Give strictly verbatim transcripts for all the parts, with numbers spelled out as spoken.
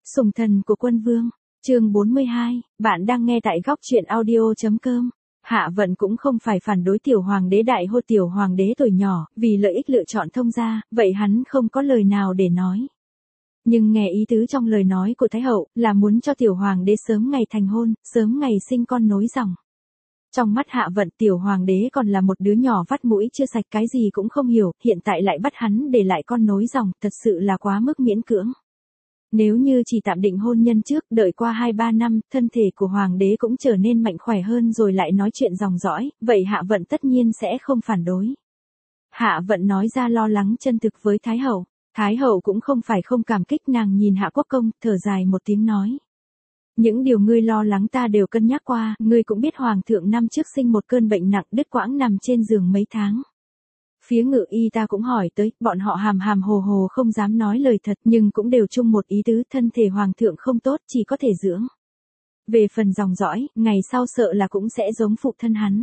Sủng thần của quân vương, chương bốn mươi hai, bạn đang nghe tại góc truyện audio.com. Hạ Vận cũng không phải phản đối tiểu hoàng đế đại hôn tiểu hoàng đế tuổi nhỏ, vì lợi ích lựa chọn thông gia, vậy hắn không có lời nào để nói. Nhưng nghe ý tứ trong lời nói của Thái hậu, là muốn cho tiểu hoàng đế sớm ngày thành hôn, sớm ngày sinh con nối dòng. Trong mắt Hạ Vận tiểu hoàng đế còn là một đứa nhỏ vắt mũi chưa sạch cái gì cũng không hiểu, hiện tại lại bắt hắn để lại con nối dòng, thật sự là quá mức miễn cưỡng. Nếu như chỉ tạm định hôn nhân trước, đợi qua hai ba năm, thân thể của hoàng đế cũng trở nên mạnh khỏe hơn rồi lại nói chuyện dòng dõi, vậy Hạ Vận tất nhiên sẽ không phản đối. Hạ Vận nói ra lo lắng chân thực với Thái hậu. Thái hậu cũng không phải không cảm kích, nàng nhìn Hạ Quốc Công, thở dài một tiếng nói. Những điều ngươi lo lắng ta đều cân nhắc qua, ngươi cũng biết hoàng thượng năm trước sinh một cơn bệnh nặng đứt quãng nằm trên giường mấy tháng. Phía Ngự Y ta cũng hỏi tới, bọn họ hàm hàm hồ hồ không dám nói lời thật nhưng cũng đều chung một ý tứ, thân thể hoàng thượng không tốt, chỉ có thể dưỡng. Về phần dòng dõi, ngày sau sợ là cũng sẽ giống phụ thân hắn.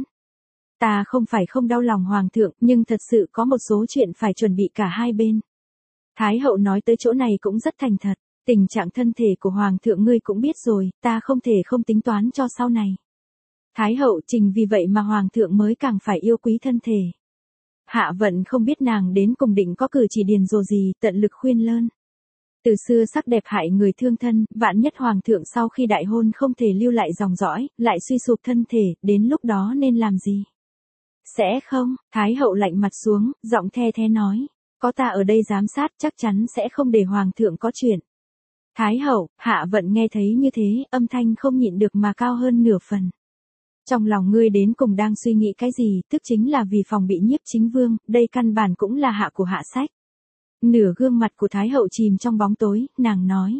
Ta không phải không đau lòng hoàng thượng, nhưng thật sự có một số chuyện phải chuẩn bị cả hai bên. Thái hậu nói tới chỗ này cũng rất thành thật, tình trạng thân thể của hoàng thượng ngươi cũng biết rồi, ta không thể không tính toán cho sau này. Thái hậu trình vì vậy mà hoàng thượng mới càng phải yêu quý thân thể. Hạ Vận không biết nàng đến cùng định có cử chỉ điền rồ gì, tận lực khuyên lơn. Từ xưa sắc đẹp hại người thương thân, vạn nhất hoàng thượng sau khi đại hôn không thể lưu lại dòng dõi, lại suy sụp thân thể, đến lúc đó nên làm gì? Sẽ không, Thái hậu lạnh mặt xuống, giọng the thế nói. Có ta ở đây giám sát chắc chắn sẽ không để hoàng thượng có chuyện. Thái hậu, Hạ Vận nghe thấy như thế, âm thanh không nhịn được mà cao hơn nửa phần. Trong lòng ngươi đến cùng đang suy nghĩ cái gì, tức chính là vì phòng bị Nhiếp Chính Vương, đây căn bản cũng là hạ của hạ sách. Nửa gương mặt của Thái hậu chìm trong bóng tối, nàng nói.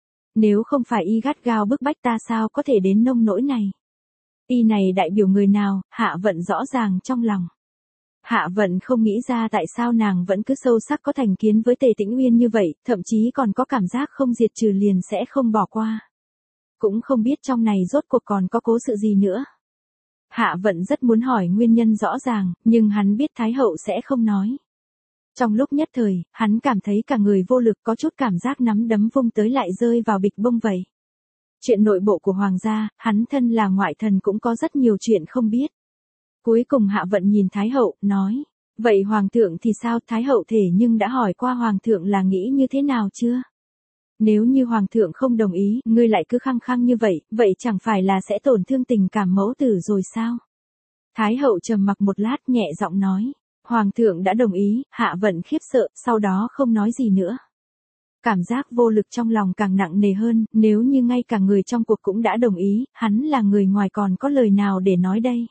Nếu không phải y gắt gao bức bách ta sao có thể đến nông nỗi này. Y này đại biểu người nào, Hạ Vận rõ ràng trong lòng. Hạ Vận không nghĩ ra tại sao nàng vẫn cứ sâu sắc có thành kiến với Tề Tĩnh Uyên như vậy, thậm chí còn có cảm giác không diệt trừ liền sẽ không bỏ qua. Cũng không biết trong này rốt cuộc còn có cố sự gì nữa. Hạ Vận rất muốn hỏi nguyên nhân rõ ràng, nhưng hắn biết Thái hậu sẽ không nói. Trong lúc nhất thời, hắn cảm thấy cả người vô lực, có chút cảm giác nắm đấm vung tới lại rơi vào bịch bông vậy. Chuyện nội bộ của hoàng gia, hắn thân là ngoại thần cũng có rất nhiều chuyện không biết. Cuối cùng Hạ Vận nhìn Thái hậu, nói, vậy hoàng thượng thì sao? Thái hậu thể nhưng đã hỏi qua hoàng thượng là nghĩ như thế nào chưa? Nếu như hoàng thượng không đồng ý, ngươi lại cứ khăng khăng như vậy, vậy chẳng phải là sẽ tổn thương tình cảm mẫu tử rồi sao? Thái hậu trầm mặc một lát nhẹ giọng nói, hoàng thượng đã đồng ý. Hạ Vận khiếp sợ, sau đó không nói gì nữa. Cảm giác vô lực trong lòng càng nặng nề hơn, nếu như ngay cả người trong cuộc cũng đã đồng ý, hắn là người ngoài còn có lời nào để nói đây?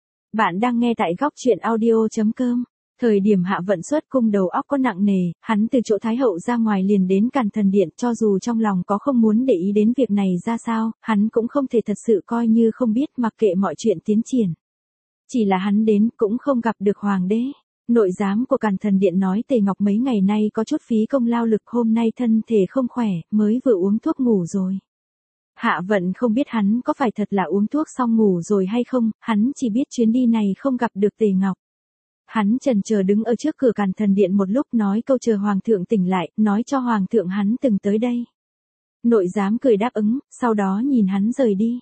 Bạn đang nghe tại góc truyện audio.com. Thời điểm Hạ Vận xuất cung đầu óc có nặng nề, hắn từ chỗ Thái hậu ra ngoài liền đến Càn Thần Điện, cho dù trong lòng có không muốn để ý đến việc này ra sao, hắn cũng không thể thật sự coi như không biết, mặc kệ mọi chuyện tiến triển. Chỉ là hắn đến cũng không gặp được hoàng đế. Nội giám của Càn Thần Điện nói Tề Ngọc mấy ngày nay có chút phí công lao lực, hôm nay thân thể không khỏe, mới vừa uống thuốc ngủ rồi. Hạ Vận không biết hắn có phải thật là uống thuốc xong ngủ rồi hay không, hắn chỉ biết chuyến đi này không gặp được Tề Ngọc. Hắn chần chờ đứng ở trước cửa Càn Thần Điện một lúc, nói câu chờ hoàng thượng tỉnh lại, nói cho hoàng thượng hắn từng tới đây. Nội giám cười đáp ứng, sau đó nhìn hắn rời đi.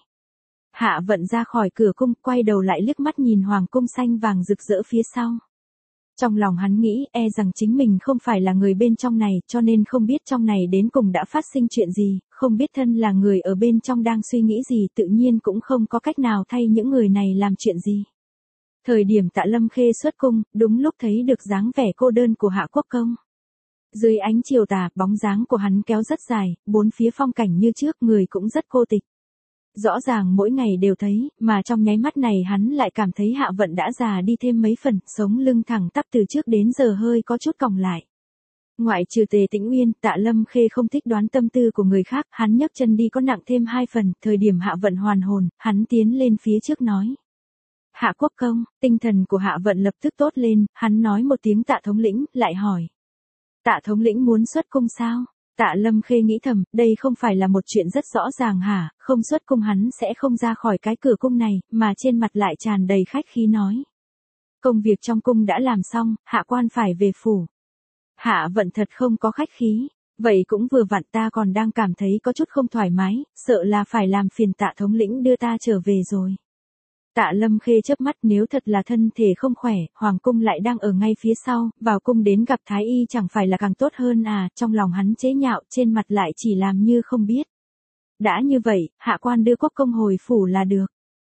Hạ Vận ra khỏi cửa cung, quay đầu lại liếc mắt nhìn hoàng cung xanh vàng rực rỡ phía sau. Trong lòng hắn nghĩ, e rằng chính mình không phải là người bên trong này, cho nên không biết trong này đến cùng đã phát sinh chuyện gì, không biết thân là người ở bên trong đang suy nghĩ gì, tự nhiên cũng không có cách nào thay những người này làm chuyện gì. Thời điểm Tạ Lâm Khê xuất cung, đúng lúc thấy được dáng vẻ cô đơn của Hạ Quốc Công. Dưới ánh chiều tà, bóng dáng của hắn kéo rất dài, bốn phía phong cảnh như trước, người cũng rất cô tịch. Rõ ràng mỗi ngày đều thấy, mà trong nháy mắt này hắn lại cảm thấy Hạ Vận đã già đi thêm mấy phần, sống lưng thẳng tắp từ trước đến giờ hơi có chút còng lại. Ngoại trừ Tề Tĩnh Uyên, Tạ Lâm Khê không thích đoán tâm tư của người khác, hắn nhấc chân đi có nặng thêm hai phần, thời điểm Hạ Vận hoàn hồn, hắn tiến lên phía trước nói. Hạ Quốc Công, tinh thần của Hạ Vận lập tức tốt lên, hắn nói một tiếng Tạ thống lĩnh, lại hỏi. Tạ thống lĩnh muốn xuất cung sao? Tạ Lâm Khê nghĩ thầm, đây không phải là một chuyện rất rõ ràng hả, không xuất cung hắn sẽ không ra khỏi cái cửa cung này, mà trên mặt lại tràn đầy khách khí nói. Công việc trong cung đã làm xong, hạ quan phải về phủ. Hạ Vận thật không có khách khí, Vậy cũng vừa vặn, ta còn đang cảm thấy có chút không thoải mái, sợ là phải làm phiền Tạ thống lĩnh đưa ta trở về rồi. Tạ Lâm Khê chớp mắt, nếu thật là thân thể không khỏe, hoàng cung lại đang ở ngay phía sau, vào cung đến gặp thái y chẳng phải là càng tốt hơn à, trong lòng hắn chế nhạo, trên mặt lại chỉ làm như không biết. Đã như vậy, hạ quan đưa quốc công hồi phủ là được.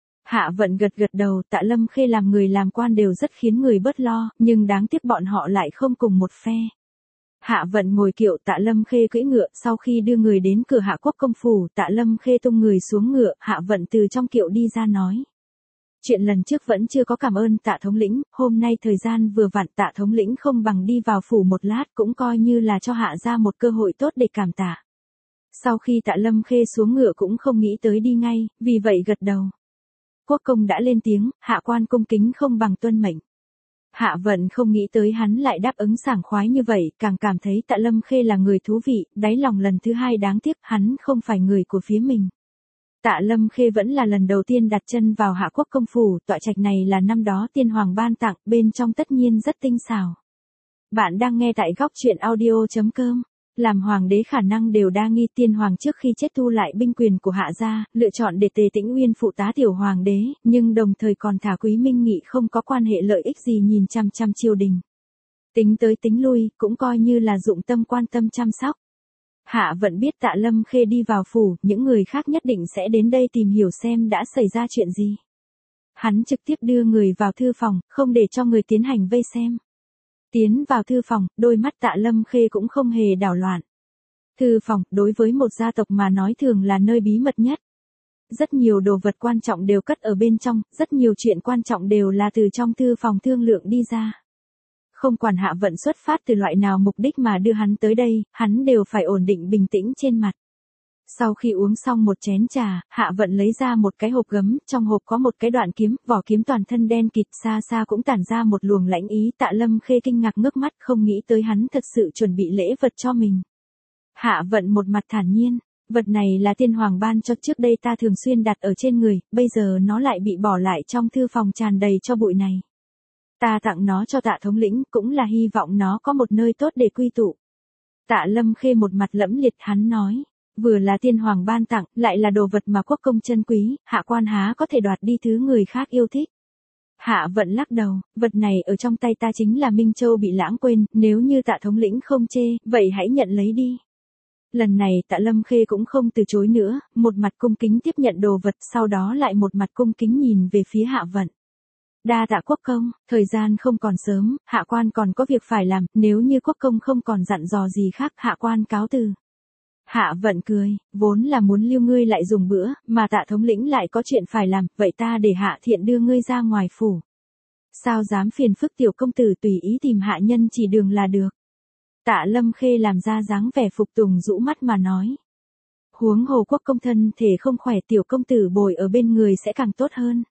Hạ Vận gật gật đầu, Tạ Lâm Khê làm người làm quan đều rất khiến người bớt lo, nhưng đáng tiếc bọn họ lại không cùng một phe. Hạ Vận ngồi kiệu, Tạ Lâm Khê cưỡi ngựa, sau khi đưa người đến cửa Hạ quốc công phủ, Tạ Lâm Khê tung người xuống ngựa, Hạ Vận từ trong kiệu đi ra nói. Chuyện lần trước vẫn chưa có cảm ơn Tạ thống lĩnh, hôm nay thời gian vừa vặn, Tạ thống lĩnh không bằng đi vào phủ một lát, cũng coi như là cho Hạ ra một cơ hội tốt để cảm tạ. Sau khi Tạ Lâm Khê xuống ngựa cũng không nghĩ tới đi ngay, vì vậy gật đầu. Quốc công đã lên tiếng, hạ quan cung kính không bằng tuân mệnh. Hạ Vận không nghĩ tới hắn lại đáp ứng sảng khoái như vậy, càng cảm thấy Tạ Lâm Khê là người thú vị, đáy lòng lần thứ hai đáng tiếc hắn không phải người của phía mình. Tạ Lâm Khê vẫn là lần đầu tiên đặt chân vào Hạ quốc công phủ, tọa trạch này là năm đó tiên hoàng ban tặng, bên trong tất nhiên rất tinh xảo. Bạn đang nghe tại góc truyện audio chấm com. Làm hoàng đế khả năng đều đa nghi, tiên hoàng trước khi chết thu lại binh quyền của Hạ gia, lựa chọn để Tề Tĩnh Uyên phụ tá tiểu hoàng đế, nhưng đồng thời còn thả Quý Minh Nghị không có quan hệ lợi ích gì nhìn chăm chăm triều đình. Tính tới tính lui, cũng coi như là dụng tâm quan tâm chăm sóc. Hạ Vận biết Tạ Lâm Khê đi vào phủ, những người khác nhất định sẽ đến đây tìm hiểu xem đã xảy ra chuyện gì. Hắn trực tiếp đưa người vào thư phòng, không để cho người tiến hành vây xem. Tiến vào thư phòng, đôi mắt Tạ Lâm Khê cũng không hề đảo loạn. Thư phòng, đối với một gia tộc mà nói thường là nơi bí mật nhất. Rất nhiều đồ vật quan trọng đều cất ở bên trong, rất nhiều chuyện quan trọng đều là từ trong thư phòng thương lượng đi ra. Không quản Hạ Vận xuất phát từ loại nào mục đích mà đưa hắn tới đây, hắn đều phải ổn định bình tĩnh trên mặt. Sau khi uống xong một chén trà, Hạ Vận lấy ra một cái hộp gấm, trong hộp có một cái đoạn kiếm, vỏ kiếm toàn thân đen kịt, xa xa cũng tản ra một luồng lãnh ý. Tạ Lâm Khê kinh ngạc ngước mắt, không nghĩ tới hắn thật sự chuẩn bị lễ vật cho mình. Hạ Vận một mặt thản nhiên, vật này là tiên hoàng ban cho, trước đây ta thường xuyên đặt ở trên người, bây giờ nó lại bị bỏ lại trong thư phòng tràn đầy cho bụi này. Ta tặng nó cho Tạ thống lĩnh, cũng là hy vọng nó có một nơi tốt để quy tụ. Tạ Lâm Khê một mặt lẫm liệt, hắn nói. Vừa là tiên hoàng ban tặng, lại là đồ vật mà quốc công chân quý, hạ quan há có thể đoạt đi thứ người khác yêu thích. Hạ Vận lắc đầu, vật này ở trong tay ta chính là Minh Châu bị lãng quên, nếu như Tạ thống lĩnh không chê, vậy hãy nhận lấy đi. Lần này Tạ Lâm Khê cũng không từ chối nữa, một mặt cung kính tiếp nhận đồ vật, sau đó lại một mặt cung kính nhìn về phía Hạ Vận. Đa tạ quốc công, thời gian không còn sớm, hạ quan còn có việc phải làm, nếu như quốc công không còn dặn dò gì khác, hạ quan cáo từ. Hạ Vận cười, vốn là muốn lưu ngươi lại dùng bữa, mà Tạ thống lĩnh lại có chuyện phải làm, vậy ta để Hạ thiện đưa ngươi ra ngoài phủ. Sao dám phiền phức tiểu công tử, tùy ý tìm hạ nhân chỉ đường là được. Tạ Lâm Khê làm ra dáng vẻ phục tùng, rũ mắt mà nói. Huống hồ quốc công thân thể không khỏe, tiểu công tử bồi ở bên người sẽ càng tốt hơn.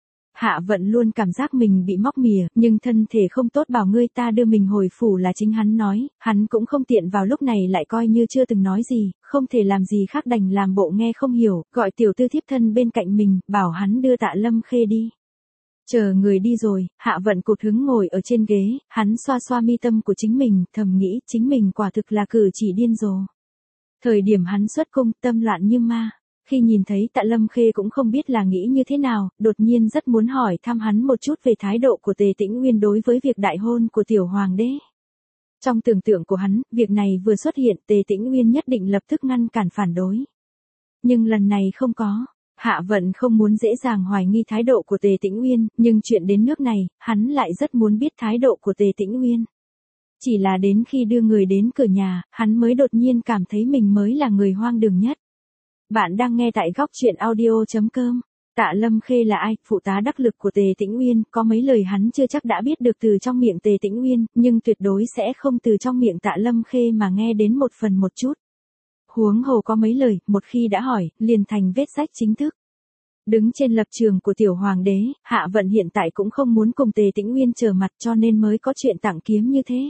Hạ Vận luôn cảm giác mình bị móc mỉa, nhưng thân thể không tốt bảo ngươi ta đưa mình hồi phủ là chính hắn nói, hắn cũng không tiện vào lúc này lại coi như chưa từng nói gì, không thể làm gì khác đành làm bộ nghe không hiểu, gọi tiểu tư thiếp thân bên cạnh mình, bảo hắn đưa Tạ Lâm Khê đi. Chờ người đi rồi, Hạ Vận cụt hứng ngồi ở trên ghế, hắn xoa xoa mi tâm của chính mình, thầm nghĩ chính mình quả thực là cử chỉ điên rồ. Thời điểm hắn xuất cung, tâm loạn như ma. Khi nhìn thấy Tạ Lâm Khê cũng không biết là nghĩ như thế nào, đột nhiên rất muốn hỏi thăm hắn một chút về thái độ của Tề Tĩnh Uyên đối với việc đại hôn của tiểu hoàng đế. Trong tưởng tượng của hắn, việc này vừa xuất hiện, Tề Tĩnh Uyên nhất định lập tức ngăn cản phản đối. Nhưng lần này không có. Hạ Vận không muốn dễ dàng hoài nghi thái độ của Tề Tĩnh Uyên, nhưng chuyện đến nước này, hắn lại rất muốn biết thái độ của Tề Tĩnh Uyên. Chỉ là đến khi đưa người đến cửa nhà, hắn mới đột nhiên cảm thấy mình mới là người hoang đường nhất. Bạn đang nghe tại góc truyện audio chấm com. Tạ Lâm Khê là ai? Phụ tá đắc lực của Tề Tĩnh Uyên, có mấy lời hắn chưa chắc đã biết được từ trong miệng Tề Tĩnh Uyên, nhưng tuyệt đối sẽ không từ trong miệng Tạ Lâm Khê mà nghe đến một phần một chút. Huống hồ có mấy lời, một khi đã hỏi, liền thành vết rách chính thức. Đứng trên lập trường của tiểu hoàng đế, Hạ Vận hiện tại cũng không muốn cùng Tề Tĩnh Uyên trở mặt, cho nên mới có chuyện tặng kiếm như thế.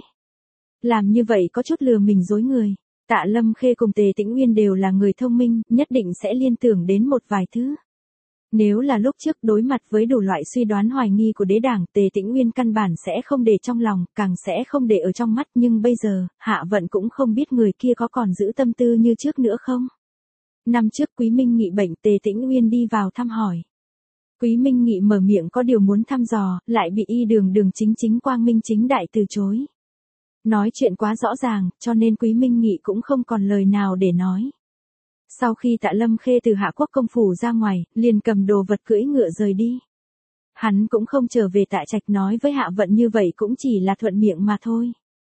Làm như vậy có chút lừa mình dối người. Tạ Lâm Khê cùng Tề Tĩnh Uyên đều là người thông minh, nhất định sẽ liên tưởng đến một vài thứ. Nếu là lúc trước đối mặt với đủ loại suy đoán hoài nghi của đế đảng, Tề Tĩnh Nguyên căn bản sẽ không để trong lòng, càng sẽ không để ở trong mắt, nhưng bây giờ, Hạ Vận cũng không biết người kia có còn giữ tâm tư như trước nữa không. Năm trước Quý Minh Nghị bệnh, Tề Tĩnh Nguyên đi vào thăm hỏi. Quý Minh Nghị mở miệng có điều muốn thăm dò, lại bị y đường đường chính chính quang minh chính đại từ chối. Nói chuyện quá rõ ràng, cho nên Quý Minh Nghị cũng không còn lời nào để nói. Sau khi Tạ Lâm Khê từ Hạ Quốc công phủ ra ngoài, liền cầm đồ vật cưỡi ngựa rời đi. Hắn cũng không trở về Tạ Trạch, nói với Hạ Vận như vậy cũng chỉ là thuận miệng mà thôi.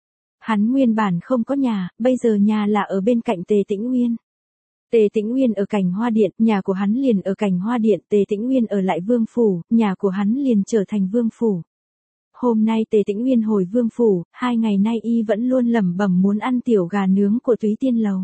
Hắn nguyên bản không có nhà, bây giờ nhà là ở bên cạnh Tề Tĩnh Nguyên. Tề Tĩnh Nguyên ở Cảnh Hoa Điện, nhà của hắn liền ở Cảnh Hoa Điện, Tề Tĩnh Nguyên ở lại Vương phủ, nhà của hắn liền trở thành Vương phủ. Hôm nay Tề Tĩnh Nguyên hồi Vương phủ, hai ngày nay y vẫn luôn lẩm bẩm muốn ăn tiểu gà nướng của Túy Tiên lầu.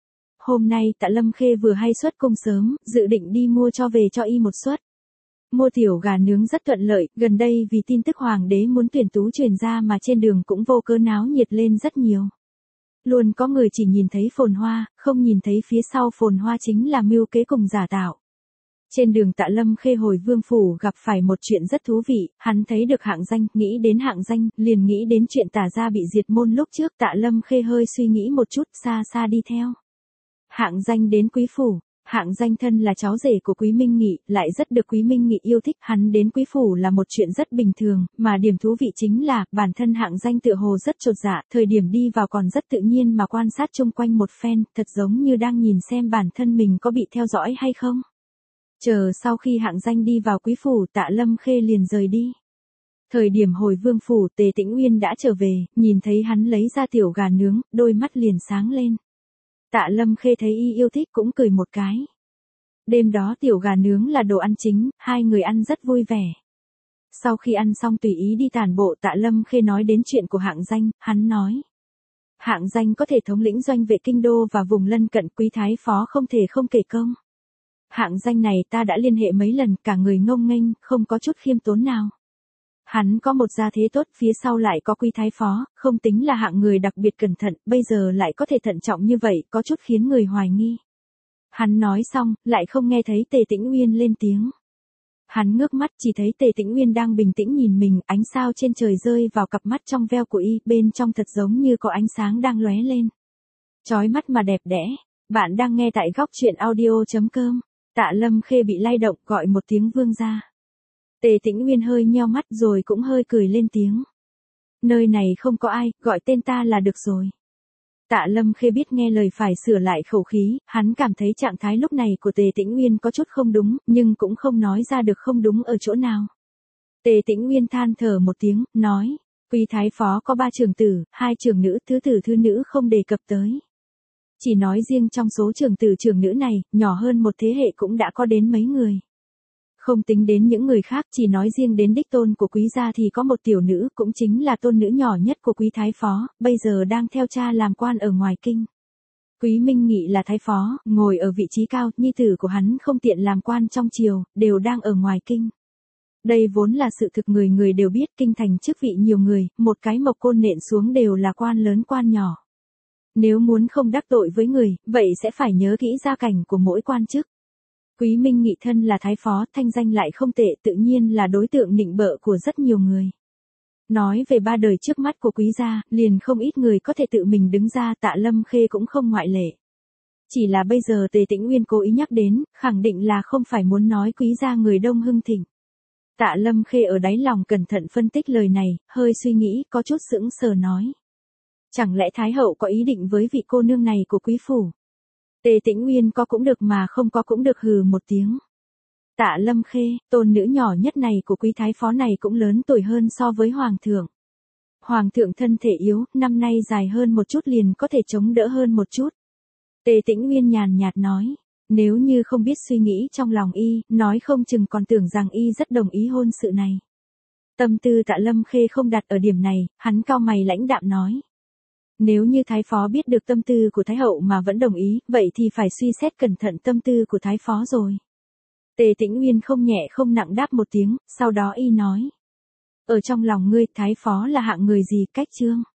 Hôm nay Tạ Lâm Khê vừa hay xuất cung sớm, dự định đi mua cho về cho y một suất. Mua tiểu gà nướng rất thuận lợi, gần đây vì tin tức hoàng đế muốn tuyển tú truyền ra mà trên đường cũng vô cớ náo nhiệt lên rất nhiều. Luôn có người chỉ nhìn thấy phồn hoa, không nhìn thấy phía sau phồn hoa chính là mưu kế cùng giả tạo. Trên đường Tạ Lâm Khê hồi Vương phủ gặp phải một chuyện rất thú vị, hắn thấy được Hạng Danh, nghĩ đến Hạng Danh, liền nghĩ đến chuyện Tả gia bị diệt môn lúc trước. Tạ Lâm Khê hơi suy nghĩ một chút, xa xa đi theo. Hạng Danh đến Quý phủ, Hạng Danh thân là cháu rể của Quý Minh Nghị, lại rất được Quý Minh Nghị yêu thích, hắn đến Quý phủ là một chuyện rất bình thường, mà điểm thú vị chính là, bản thân Hạng Danh tựa hồ rất chột dạ, thời điểm đi vào còn rất tự nhiên mà quan sát chung quanh một phen, thật giống như đang nhìn xem bản thân mình có bị theo dõi hay không. Chờ sau khi Hạng Danh đi vào Quý phủ, Tạ Lâm Khê liền rời đi. Thời điểm hồi Vương phủ, Tề Tĩnh Nguyên đã trở về, nhìn thấy hắn lấy ra tiểu gà nướng, đôi mắt liền sáng lên. Tạ Lâm Khê thấy y yêu thích cũng cười một cái. Đêm đó tiểu gà nướng là đồ ăn chính, hai người ăn rất vui vẻ. Sau khi ăn xong tùy ý đi tản bộ, Tạ Lâm Khê nói đến chuyện của Hạng Danh, hắn nói. Hạng Danh có thể thống lĩnh doanh vệ kinh đô và vùng lân cận, Quý thái phó không thể không kể công. Hạng Danh này ta đã liên hệ mấy lần, cả người ngông nghênh, không có chút khiêm tốn nào. Hắn có một gia thế tốt, phía sau lại có Quý thái phó, không tính là hạng người đặc biệt cẩn thận, bây giờ lại có thể thận trọng như vậy, có chút khiến người hoài nghi. Hắn nói xong, lại không nghe thấy Tề Tĩnh Nguyên lên tiếng. Hắn ngước mắt chỉ thấy Tề Tĩnh Nguyên đang bình tĩnh nhìn mình, ánh sao trên trời rơi vào cặp mắt trong veo của y, bên trong thật giống như có ánh sáng đang lóe lên. Chói mắt mà đẹp đẽ. Bạn đang nghe tại góc truyện audio chấm com. Tạ Lâm Khê bị lay động, gọi một tiếng vương gia. Tề Tĩnh Nguyên hơi nheo mắt rồi cũng hơi cười lên tiếng. Nơi này không có ai, gọi tên ta là được rồi. Tạ Lâm Khê biết nghe lời phải sửa lại khẩu khí, hắn cảm thấy trạng thái lúc này của Tề Tĩnh Nguyên có chút không đúng, nhưng cũng không nói ra được không đúng ở chỗ nào. Tề Tĩnh Nguyên than thở một tiếng, nói, Quý thái phó có ba trưởng tử, hai trưởng nữ, thứ tử thứ nữ không đề cập tới. Chỉ nói riêng trong số trưởng tử trưởng nữ này, nhỏ hơn một thế hệ cũng đã có đến mấy người. Không tính đến những người khác, chỉ nói riêng đến đích tôn của quý gia thì có một tiểu nữ, cũng chính là tôn nữ nhỏ nhất của Quý thái phó, bây giờ đang theo cha làm quan ở ngoài kinh. Quý Minh Nghị là thái phó, ngồi ở vị trí cao, nhi tử của hắn không tiện làm quan trong triều, đều đang ở ngoài kinh. Đây vốn là sự thực người người đều biết, kinh thành chức vị nhiều người, một cái mộc côn nện xuống đều là quan lớn quan nhỏ. Nếu muốn không đắc tội với người, vậy sẽ phải nhớ kỹ gia cảnh của mỗi quan chức. Quý Minh Nghị thân là thái phó, thanh danh lại không tệ, tự nhiên là đối tượng nịnh bợ của rất nhiều người. Nói về ba đời trước mắt của quý gia, liền không ít người có thể tự mình đứng ra, Tạ Lâm Khê cũng không ngoại lệ. Chỉ là bây giờ Tề Tĩnh Nguyên cố ý nhắc đến, khẳng định là không phải muốn nói quý gia người đông hưng thịnh. Tạ Lâm Khê ở đáy lòng cẩn thận phân tích lời này, hơi suy nghĩ, có chút sững sờ nói. Chẳng lẽ Thái hậu có ý định với vị cô nương này của quý phủ? Tề Tĩnh Nguyên có cũng được mà không có cũng được, hừ một tiếng. Tạ Lâm Khê, tôn nữ nhỏ nhất này của quý thái phó này cũng lớn tuổi hơn so với hoàng thượng. Hoàng thượng thân thể yếu, năm nay dài hơn một chút liền có thể chống đỡ hơn một chút. Tề Tĩnh Nguyên nhàn nhạt nói, nếu như không biết suy nghĩ trong lòng y, nói không chừng còn tưởng rằng y rất đồng ý hôn sự này. Tâm tư Tạ Lâm Khê không đặt ở điểm này, hắn cau mày lãnh đạm nói. Nếu như thái phó biết được tâm tư của thái hậu mà vẫn đồng ý, vậy thì phải suy xét cẩn thận tâm tư của thái phó rồi. Tề Tĩnh Nguyên không nhẹ không nặng đáp một tiếng, sau đó y nói. Ở trong lòng ngươi, thái phó là hạng người gì, cách chương?